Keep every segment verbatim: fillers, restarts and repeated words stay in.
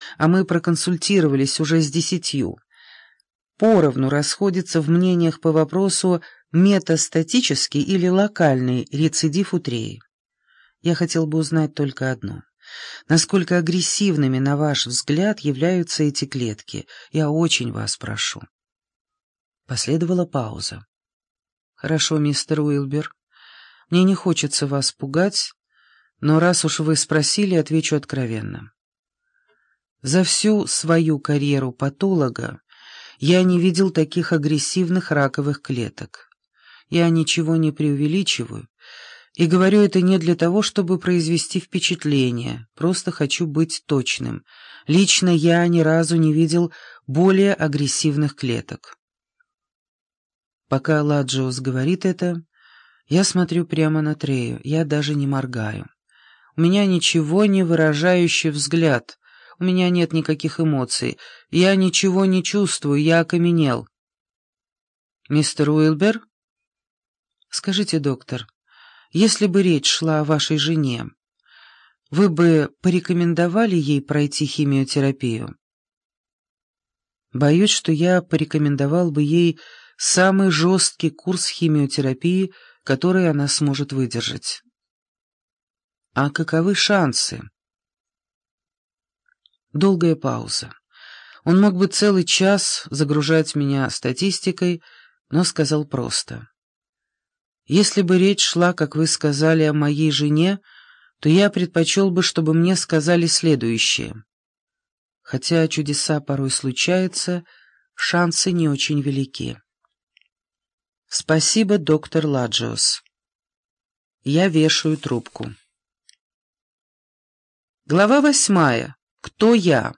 а мы проконсультировались уже с десятью, поровну расходятся в мнениях по вопросу метастатический или локальный рецидив утреи. Я хотел бы узнать только одно. Насколько агрессивными, на ваш взгляд, являются эти клетки? Я очень вас прошу. Последовала пауза. Хорошо, мистер Уилбер. Мне не хочется вас пугать, но раз уж вы спросили, отвечу откровенно. За всю свою карьеру патолога я не видел таких агрессивных раковых клеток. Я ничего не преувеличиваю, и говорю это не для того, чтобы произвести впечатление, просто хочу быть точным. Лично я ни разу не видел более агрессивных клеток. Пока Ладжиус говорит это, я смотрю прямо на Трею, я даже не моргаю. У меня ничего не выражающий взгляд, у меня нет никаких эмоций, я ничего не чувствую, я окаменел. «Мистер Уилбер?» «Скажите, доктор, если бы речь шла о вашей жене, вы бы порекомендовали ей пройти химиотерапию?» «Боюсь, что я порекомендовал бы ей самый жесткий курс химиотерапии, который она сможет выдержать». «А каковы шансы?» Долгая пауза. Он мог бы целый час загружать меня статистикой, но сказал просто. «Если бы речь шла, как вы сказали, о моей жене, то я предпочел бы, чтобы мне сказали следующее. Хотя чудеса порой случаются, шансы не очень велики. Спасибо, доктор Ладжиус». Я вешаю трубку. Глава восьмая. Кто я?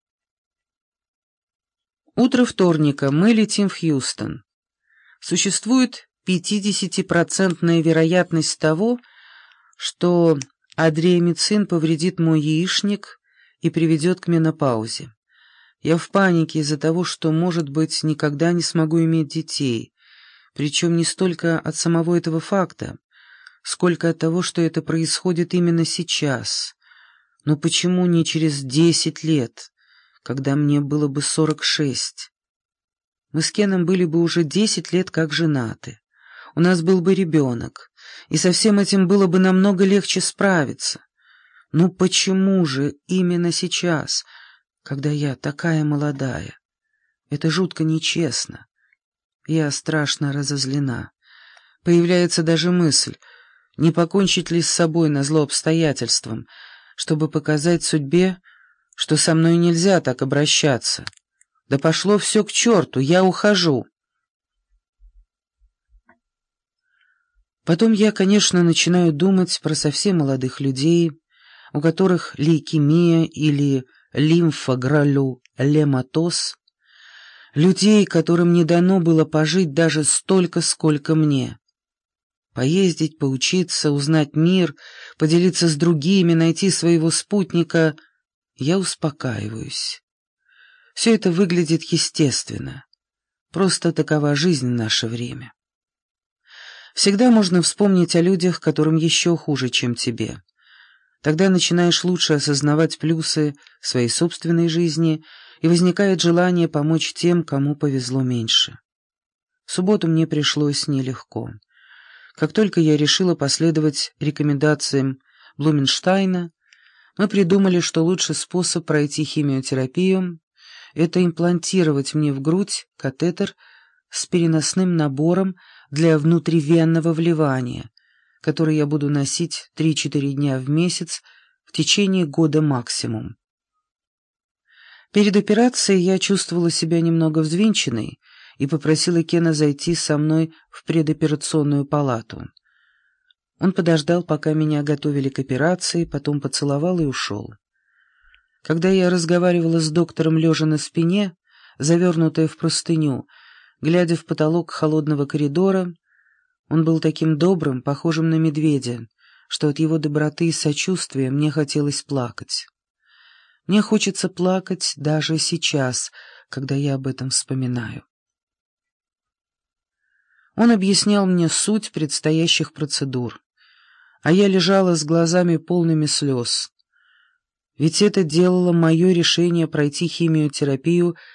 Утро вторника. Мы летим в Хьюстон. Существует пятидесятипроцентная вероятность того, что адриамицин повредит мой яичник и приведет к менопаузе. Я в панике из-за того, что, может быть, никогда не смогу иметь детей, причем не столько от самого этого факта, сколько от того, что это происходит именно сейчас. Но почему не через десять лет, когда мне было бы сорок шесть? Мы с Кеном были бы уже десять лет как женаты. У нас был бы ребенок, и со всем этим было бы намного легче справиться. Ну почему же именно сейчас, когда я такая молодая? Это жутко нечестно. Я страшно разозлена. Появляется даже мысль, не покончить ли с собой назло обстоятельствам, чтобы показать судьбе, что со мной нельзя так обращаться. Да пошло все к черту, я ухожу. Потом я, конечно, начинаю думать про совсем молодых людей, у которых лейкемия или лимфогралюлематоз, людей, которым не дано было пожить даже столько, сколько мне. Поездить, поучиться, узнать мир, поделиться с другими, найти своего спутника. Я успокаиваюсь. Все это выглядит естественно. Просто такова жизнь в наше время. Всегда можно вспомнить о людях, которым еще хуже, чем тебе. Тогда начинаешь лучше осознавать плюсы своей собственной жизни, и возникает желание помочь тем, кому повезло меньше. В субботу мне пришлось нелегко. Как только я решила последовать рекомендациям Блуменштейна, мы придумали, что лучший способ пройти химиотерапию — это имплантировать мне в грудь катетер с переносным набором для внутривенного вливания, который я буду носить три-четыре дня в месяц в течение года максимум. Перед операцией я чувствовала себя немного взвинченной и попросила Кена зайти со мной в предоперационную палату. Он подождал, пока меня готовили к операции, потом поцеловал и ушел. Когда я разговаривала с доктором лежа на спине, завернутая в простыню, глядя в потолок холодного коридора, он был таким добрым, похожим на медведя, что от его доброты и сочувствия мне хотелось плакать. Мне хочется плакать даже сейчас, когда я об этом вспоминаю. Он объяснял мне суть предстоящих процедур, а я лежала с глазами полными слез. Ведь это делало мое решение пройти химиотерапию